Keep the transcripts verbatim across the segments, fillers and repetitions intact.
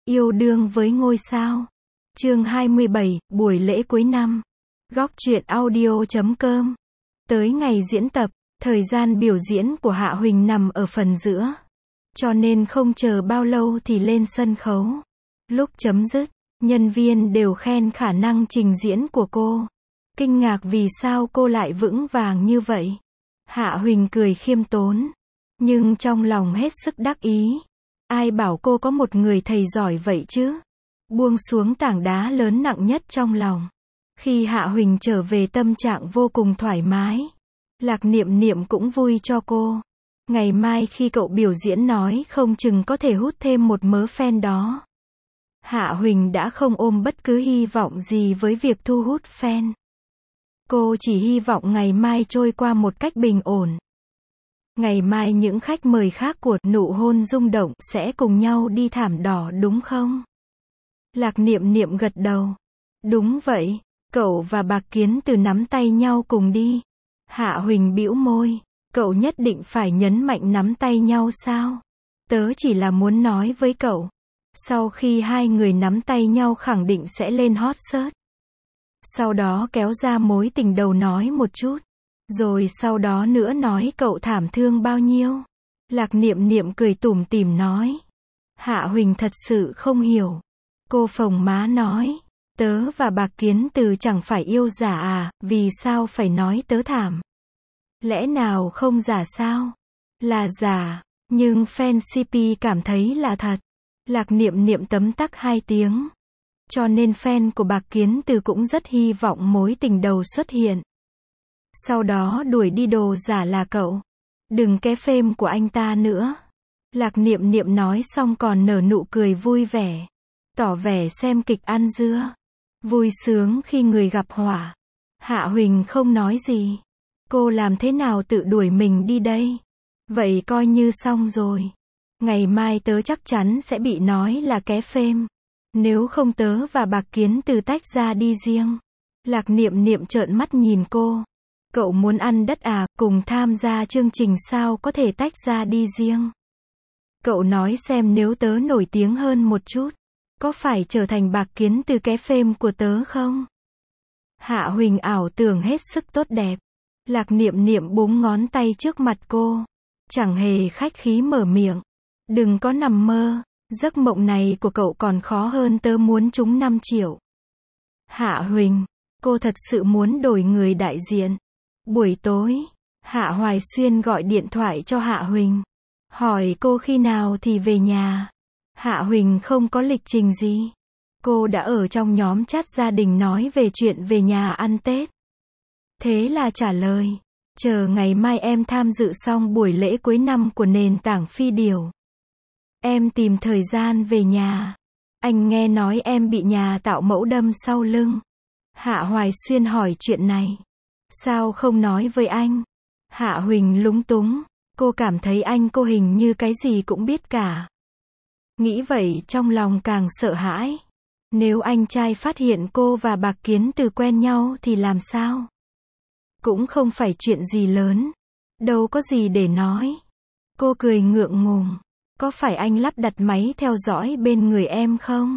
Yêu đương với ngôi sao. Chương hai mươi bảy, buổi lễ cuối năm. Góc truyện audio chấm com. Tới ngày diễn tập, thời gian biểu diễn của Hạ Huỳnh nằm ở phần giữa. Cho nên không chờ bao lâu thì lên sân khấu. Lúc chấm dứt, nhân viên đều khen khả năng trình diễn của cô. Kinh ngạc vì sao cô lại vững vàng như vậy. Hạ Huỳnh cười khiêm tốn, nhưng trong lòng hết sức đắc ý. Ai bảo cô có một người thầy giỏi vậy chứ? Buông xuống tảng đá lớn nặng nhất trong lòng. Khi Hạ Huỳnh trở về tâm trạng vô cùng thoải mái. Lạc Niệm Niệm cũng vui cho cô. Ngày mai khi cậu biểu diễn nói không chừng có thể hút thêm một mớ fan đó. Hạ Huỳnh đã không ôm bất cứ hy vọng gì với việc thu hút fan. Cô chỉ hy vọng ngày mai trôi qua một cách bình ổn. Ngày mai những khách mời khác của Nụ Hôn Rung Động sẽ cùng nhau đi thảm đỏ đúng không? Lạc Niệm Niệm gật đầu. Đúng vậy, cậu và Bạc Kiến Từ nắm tay nhau cùng đi. Hạ Huỳnh bĩu môi. Cậu nhất định phải nhấn mạnh nắm tay nhau sao? Tớ chỉ là muốn nói với cậu. Sau khi hai người nắm tay nhau khẳng định sẽ lên hot search. Sau đó kéo ra mối tình đầu nói một chút. Rồi sau đó nữa nói cậu thảm thương bao nhiêu. Lạc Niệm Niệm cười tủm tỉm nói. Hạ Huỳnh thật sự không hiểu. Cô phồng má nói. Tớ và Bạc Kiến Từ chẳng phải yêu giả à, vì sao phải nói tớ thảm? Lẽ nào không giả sao? Là giả, nhưng fan xê pê cảm thấy là thật. Lạc Niệm Niệm tấm tắc hai tiếng. Cho nên fan của Bạc Kiến Từ cũng rất hy vọng mối tình đầu xuất hiện. Sau đó đuổi đi đồ giả là cậu. Đừng ké phêm của anh ta nữa. Lạc Niệm Niệm nói xong còn nở nụ cười vui vẻ. Tỏ vẻ xem kịch ăn dưa. Vui sướng khi người gặp họa. Hạ Huỳnh không nói gì. Cô làm thế nào tự đuổi mình đi đây? Vậy coi như xong rồi. Ngày mai tớ chắc chắn sẽ bị nói là ké phêm. Nếu không tớ và Bạc Kiến Từ tách ra đi riêng. Lạc Niệm Niệm trợn mắt nhìn cô. Cậu muốn ăn đất à, cùng tham gia chương trình sao có thể tách ra đi riêng. Cậu nói xem nếu tớ nổi tiếng hơn một chút, có phải trở thành Bạc Kiến Từ ké phêm của tớ không? Hạ Huỳnh ảo tưởng hết sức tốt đẹp. Lạc Niệm Niệm búng ngón tay trước mặt cô. Chẳng hề khách khí mở miệng. Đừng có nằm mơ, giấc mộng này của cậu còn khó hơn tớ muốn trúng năm triệu. Hạ Huỳnh, cô thật sự muốn đổi người đại diện. Buổi tối, Hạ Hoài Xuyên gọi điện thoại cho Hạ Huỳnh. Hỏi cô khi nào thì về nhà. Hạ Huỳnh không có lịch trình gì. Cô đã ở trong nhóm chat gia đình nói về chuyện về nhà ăn Tết. Thế là trả lời. Chờ ngày mai em tham dự xong buổi lễ cuối năm của nền tảng Phi Điều. Em tìm thời gian về nhà. Anh nghe nói em bị nhà tạo mẫu đâm sau lưng. Hạ Hoài Xuyên hỏi chuyện này. Sao không nói với anh? Hạ Huỳnh lúng túng. Cô cảm thấy anh cô hình như cái gì cũng biết cả. Nghĩ vậy trong lòng càng sợ hãi. Nếu anh trai phát hiện cô và Bạc Kiến Từ quen nhau thì làm sao? Cũng không phải chuyện gì lớn. Đâu có gì để nói. Cô cười ngượng ngùng. Có phải anh lắp đặt máy theo dõi bên người em không?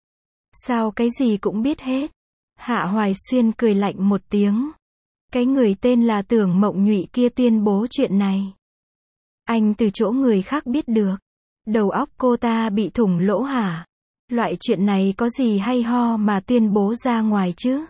Sao cái gì cũng biết hết? Hạ Hoài Xuyên cười lạnh một tiếng. Cái người tên là Tưởng Mộng Nhụy kia tuyên bố chuyện này. Anh từ chỗ người khác biết được. Đầu óc cô ta bị thủng lỗ hả? Loại chuyện này có gì hay ho mà tuyên bố ra ngoài chứ?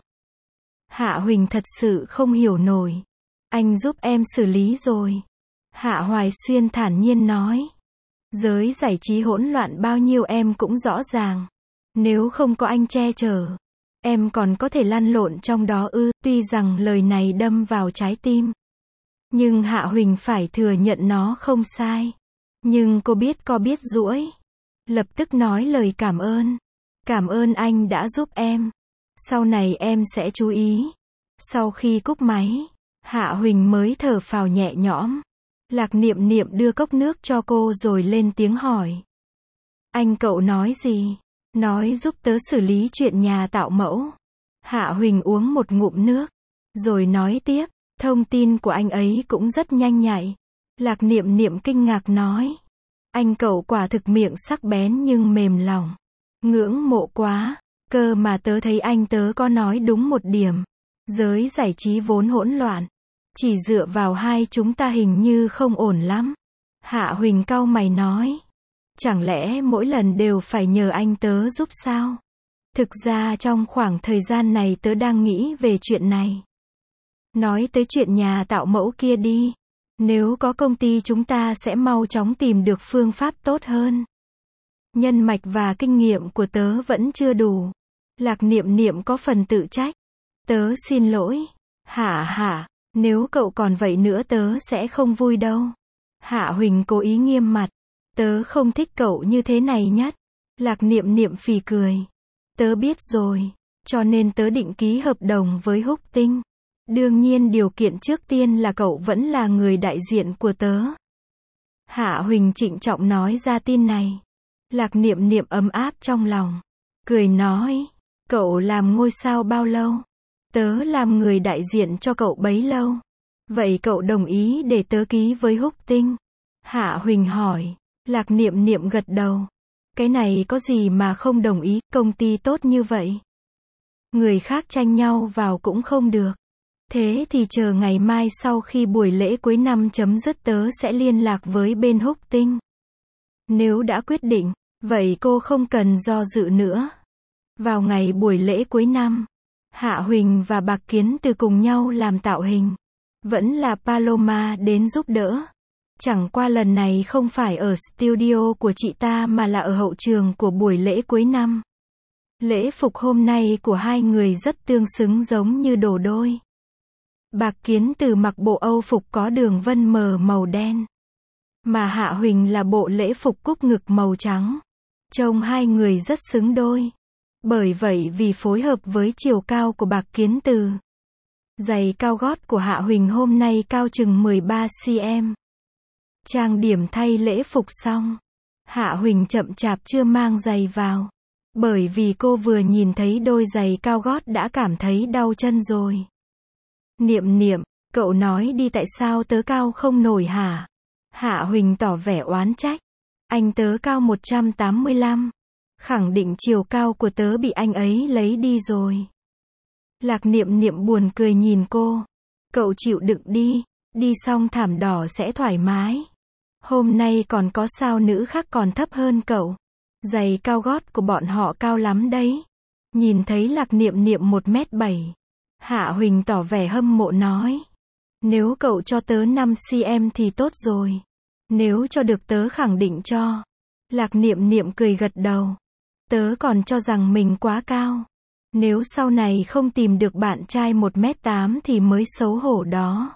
Hạ Huỳnh thật sự không hiểu nổi. Anh giúp em xử lý rồi. Hạ Hoài Xuyên thản nhiên nói. Giới giải trí hỗn loạn bao nhiêu em cũng rõ ràng. Nếu không có anh che chở, em còn có thể lăn lộn trong đó ư? Tuy rằng lời này đâm vào trái tim, nhưng Hạ Huỳnh phải thừa nhận nó không sai. Nhưng cô biết co biết duỗi. Lập tức nói lời cảm ơn. Cảm ơn anh đã giúp em. Sau này em sẽ chú ý. Sau khi cúp máy, Hạ Huỳnh mới thở phào nhẹ nhõm. Lạc Niệm Niệm đưa cốc nước cho cô rồi lên tiếng hỏi. Anh cậu nói gì? Nói giúp tớ xử lý chuyện nhà tạo mẫu. Hạ Huỳnh uống một ngụm nước. Rồi nói tiếp. Thông tin của anh ấy cũng rất nhanh nhạy. Lạc Niệm Niệm kinh ngạc nói. Anh cậu quả thực miệng sắc bén nhưng mềm lòng. Ngưỡng mộ quá, cơ mà tớ thấy anh tớ có nói đúng một điểm. Giới giải trí vốn hỗn loạn. Chỉ dựa vào hai chúng ta hình như không ổn lắm. Hạ Huỳnh cau mày nói. Chẳng lẽ mỗi lần đều phải nhờ anh tớ giúp sao? Thực ra trong khoảng thời gian này tớ đang nghĩ về chuyện này. Nói tới chuyện nhà tạo mẫu kia đi. Nếu có công ty chúng ta sẽ mau chóng tìm được phương pháp tốt hơn. Nhân mạch và kinh nghiệm của tớ vẫn chưa đủ. Lạc Niệm Niệm có phần tự trách. Tớ xin lỗi. Hả hả, nếu cậu còn vậy nữa tớ sẽ không vui đâu. Hạ Huỳnh cố ý nghiêm mặt. Tớ không thích cậu như thế này nhất. Lạc Niệm Niệm phì cười. Tớ biết rồi. Cho nên tớ định ký hợp đồng với Húc Tinh. Đương nhiên điều kiện trước tiên là cậu vẫn là người đại diện của tớ. Hạ Huỳnh trịnh trọng nói ra tin này. Lạc Niệm Niệm ấm áp trong lòng. Cười nói. Cậu làm ngôi sao bao lâu? Tớ làm người đại diện cho cậu bấy lâu. Vậy cậu đồng ý để tớ ký với Húc Tinh? Hạ Huỳnh hỏi. Lạc Niệm Niệm gật đầu. Cái này có gì mà không đồng ý, công ty tốt như vậy. Người khác tranh nhau vào cũng không được. Thế thì chờ ngày mai sau khi buổi lễ cuối năm chấm dứt tớ sẽ liên lạc với bên Húc Tinh. Nếu đã quyết định, vậy cô không cần do dự nữa. Vào ngày buổi lễ cuối năm, Hạ Huỳnh và Bạc Kiến Từ cùng nhau làm tạo hình. Vẫn là Paloma đến giúp đỡ. Chẳng qua lần này không phải ở studio của chị ta mà là ở hậu trường của buổi lễ cuối năm. Lễ phục hôm nay của hai người rất tương xứng giống như đồ đôi. Bạc Kiến Từ mặc bộ Âu phục có đường vân mờ màu đen. Mà Hạ Huỳnh là bộ lễ phục cúc ngực màu trắng. Trông hai người rất xứng đôi. Bởi vậy vì phối hợp với chiều cao của Bạc Kiến Từ. Giày cao gót của Hạ Huỳnh hôm nay cao chừng mười ba xăng-ti-mét. Trang điểm thay lễ phục xong. Hạ Huỳnh chậm chạp chưa mang giày vào. Bởi vì cô vừa nhìn thấy đôi giày cao gót đã cảm thấy đau chân rồi. Niệm Niệm, cậu nói đi tại sao tớ cao không nổi hả? Hạ Huỳnh tỏ vẻ oán trách. Anh tớ cao một trăm tám mươi lăm. Khẳng định chiều cao của tớ bị anh ấy lấy đi rồi. Lạc Niệm Niệm buồn cười nhìn cô. Cậu chịu đựng đi. Đi xong thảm đỏ sẽ thoải mái. Hôm nay còn có sao nữ khác còn thấp hơn cậu. Giày cao gót của bọn họ cao lắm đấy. Nhìn thấy Lạc Niệm Niệm một mét bảy. Hạ Huỳnh tỏ vẻ hâm mộ nói. Nếu cậu cho tớ năm xăng-ti-mét thì tốt rồi. Nếu cho được tớ khẳng định cho. Lạc Niệm Niệm cười gật đầu. Tớ còn cho rằng mình quá cao. Nếu sau này không tìm được bạn trai một mét tám thì mới xấu hổ đó.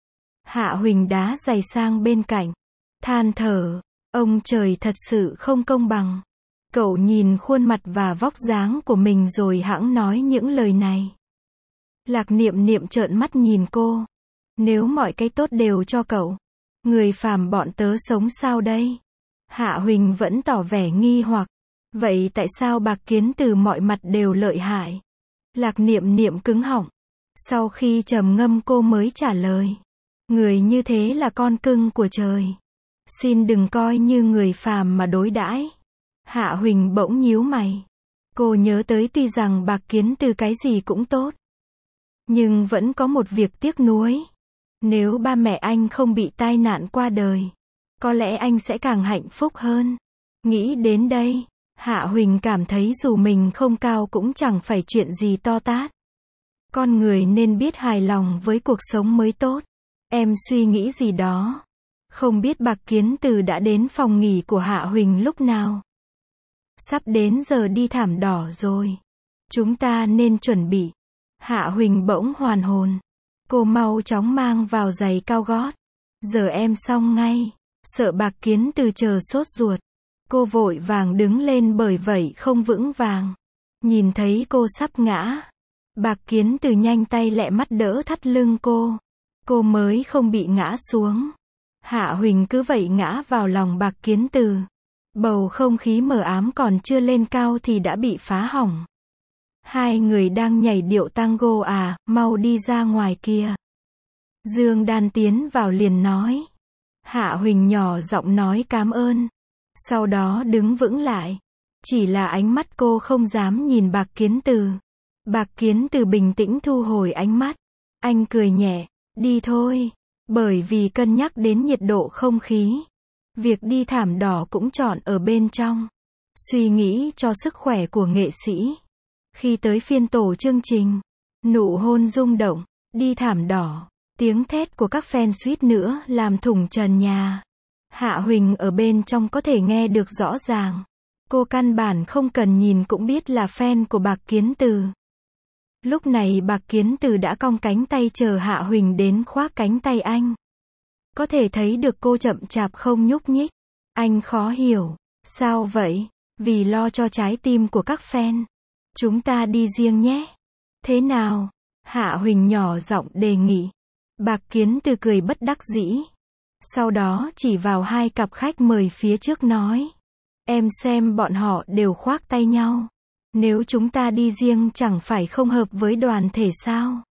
Hạ Huỳnh đá giày sang bên cạnh. Than thở. Ông trời thật sự không công bằng. Cậu nhìn khuôn mặt và vóc dáng của mình rồi hẵng nói những lời này. Lạc Niệm Niệm trợn mắt nhìn cô. Nếu mọi cái tốt đều cho cậu, người phàm bọn tớ sống sao đây? Hạ Huỳnh vẫn tỏ vẻ nghi hoặc. Vậy tại sao Bạc Kiến Từ mọi mặt đều lợi hại? Lạc Niệm Niệm cứng họng. Sau khi trầm ngâm cô mới trả lời. Người như thế là con cưng của trời. Xin đừng coi như người phàm mà đối đãi. Hạ Huỳnh bỗng nhíu mày. Cô nhớ tới tuy rằng Bạc Kiến Từ cái gì cũng tốt. Nhưng vẫn có một việc tiếc nuối. Nếu ba mẹ anh không bị tai nạn qua đời, có lẽ anh sẽ càng hạnh phúc hơn. Nghĩ đến đây, Hạ Huỳnh cảm thấy dù mình không cao cũng chẳng phải chuyện gì to tát. Con người nên biết hài lòng với cuộc sống mới tốt. Em suy nghĩ gì đó. Không biết Bạc Kiến Từ đã đến phòng nghỉ của Hạ Huỳnh lúc nào. Sắp đến giờ đi thảm đỏ rồi. Chúng ta nên chuẩn bị. Hạ Huỳnh bỗng hoàn hồn. Cô mau chóng mang vào giày cao gót. Giờ em xong ngay. Sợ Bạc Kiến Từ chờ sốt ruột. Cô vội vàng đứng lên bởi vậy không vững vàng. Nhìn thấy cô sắp ngã. Bạc Kiến Từ nhanh tay lẹ mắt đỡ thắt lưng cô. Cô mới không bị ngã xuống. Hạ Huỳnh cứ vậy ngã vào lòng Bạc Kiến Từ. Bầu không khí mờ ám còn chưa lên cao thì đã bị phá hỏng. Hai người đang nhảy điệu tango à, mau đi ra ngoài kia. Dương Đan tiến vào liền nói. Hạ Huỳnh nhỏ giọng nói cám ơn. Sau đó đứng vững lại. Chỉ là ánh mắt cô không dám nhìn Bạc Kiến Từ. Bạc Kiến Từ bình tĩnh thu hồi ánh mắt. Anh cười nhẹ, đi thôi. Bởi vì cân nhắc đến nhiệt độ không khí, việc đi thảm đỏ cũng chọn ở bên trong. Suy nghĩ cho sức khỏe của nghệ sĩ. Khi tới phiên tổ chương trình, nụ hôn rung động, đi thảm đỏ, tiếng thét của các fan suýt nữa làm thủng trần nhà. Hạ Huỳnh ở bên trong có thể nghe được rõ ràng. Cô căn bản không cần nhìn cũng biết là fan của Bạc Kiến Từ. Lúc này Bạc Kiến Từ đã cong cánh tay chờ Hạ Huỳnh đến khoác cánh tay anh. Có thể thấy được cô chậm chạp không nhúc nhích. Anh khó hiểu. Sao vậy? Vì lo cho trái tim của các fan. Chúng ta đi riêng nhé. Thế nào? Hạ Huỳnh nhỏ giọng đề nghị. Bạc Kiến Từ cười bất đắc dĩ. Sau đó chỉ vào hai cặp khách mời phía trước nói. Em xem bọn họ đều khoác tay nhau. Nếu chúng ta đi riêng chẳng phải không hợp với đoàn thể sao?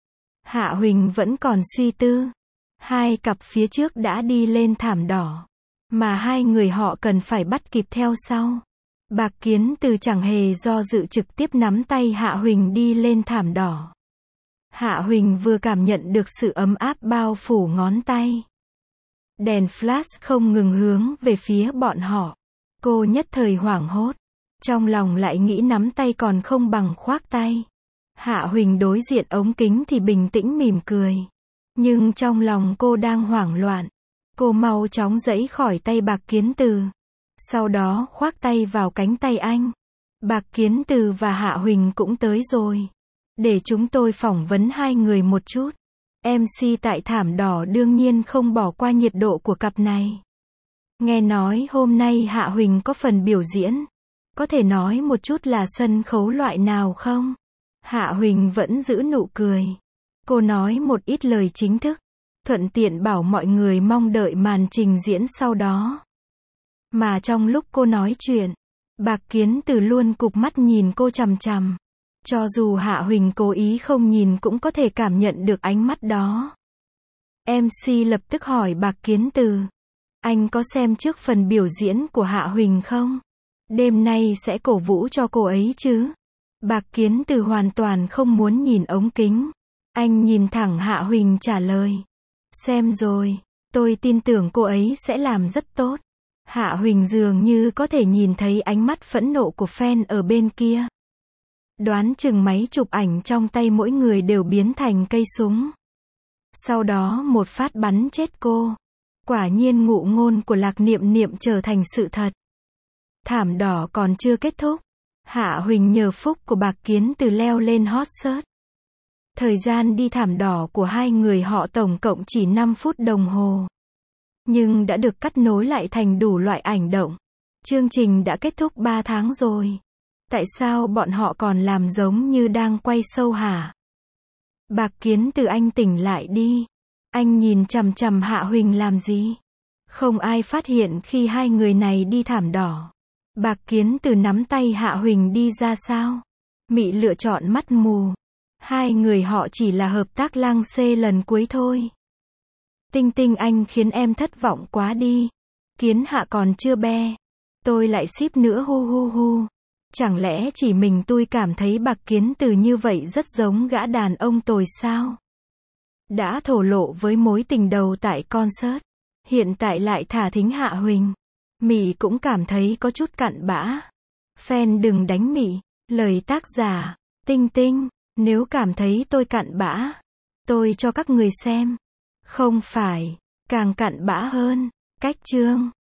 Hạ Huỳnh vẫn còn suy tư. Hai cặp phía trước đã đi lên thảm đỏ. Mà hai người họ cần phải bắt kịp theo sau. Bạc Kiến Từ chẳng hề do dự trực tiếp nắm tay Hạ Huỳnh đi lên thảm đỏ. Hạ Huỳnh vừa cảm nhận được sự ấm áp bao phủ ngón tay. Đèn flash không ngừng hướng về phía bọn họ. Cô nhất thời hoảng hốt. Trong lòng lại nghĩ nắm tay còn không bằng khoác tay. Hạ Huỳnh đối diện ống kính thì bình tĩnh mỉm cười. Nhưng trong lòng cô đang hoảng loạn. Cô mau chóng giãy khỏi tay Bạc Kiến Từ. Sau đó khoác tay vào cánh tay anh. Bạc Kiến Từ và Hạ Huỳnh cũng tới rồi. Để chúng tôi phỏng vấn hai người một chút. em xê tại thảm đỏ đương nhiên không bỏ qua nhiệt độ của cặp này. Nghe nói hôm nay Hạ Huỳnh có phần biểu diễn. Có thể nói một chút là sân khấu loại nào không? Hạ Huỳnh vẫn giữ nụ cười. Cô nói một ít lời chính thức. Thuận tiện bảo mọi người mong đợi màn trình diễn sau đó. Mà trong lúc cô nói chuyện, Bạc Kiến Từ luôn cụp mắt nhìn cô chằm chằm. Cho dù Hạ Huỳnh cố ý không nhìn cũng có thể cảm nhận được ánh mắt đó. em xê lập tức hỏi Bạc Kiến Từ. Anh có xem trước phần biểu diễn của Hạ Huỳnh không? Đêm nay sẽ cổ vũ cho cô ấy chứ? Bạc Kiến Từ hoàn toàn không muốn nhìn ống kính. Anh nhìn thẳng Hạ Huỳnh trả lời. Xem rồi, tôi tin tưởng cô ấy sẽ làm rất tốt. Hạ Huỳnh dường như có thể nhìn thấy ánh mắt phẫn nộ của fan ở bên kia. Đoán chừng máy chụp ảnh trong tay mỗi người đều biến thành cây súng. Sau đó một phát bắn chết cô. Quả nhiên ngụ ngôn của Lạc Niệm Niệm trở thành sự thật. Thảm đỏ còn chưa kết thúc. Hạ Huỳnh nhờ phúc của Bạc Kiến Từ leo lên hot search. Thời gian đi thảm đỏ của hai người họ tổng cộng chỉ năm phút đồng hồ. Nhưng đã được cắt nối lại thành đủ loại ảnh động. Chương trình đã kết thúc ba tháng rồi. Tại sao bọn họ còn làm giống như đang quay show hả? Bạc Kiến Từ anh tỉnh lại đi. Anh nhìn chằm chằm Hạ Huỳnh làm gì? Không ai phát hiện khi hai người này đi thảm đỏ. Bạc Kiến Từ nắm tay Hạ Huỳnh đi ra sao? Mị lựa chọn mắt mù. Hai người họ chỉ là hợp tác lăng xê lần cuối thôi. Tinh Tinh anh khiến em thất vọng quá đi. Kiến Hạ còn chưa be. Tôi lại ship nữa hu hu hu. Chẳng lẽ chỉ mình tôi cảm thấy Bạc Kiến Từ như vậy rất giống gã đàn ông tồi sao? Đã thổ lộ với mối tình đầu tại concert. Hiện tại lại thả thính Hạ Huỳnh. Mị cũng cảm thấy có chút cặn bã. Fan đừng đánh Mị. Lời tác giả. Tinh Tinh. Nếu cảm thấy tôi cặn bã, tôi cho các người xem. Không phải. Càng cặn bã hơn. Cách chương.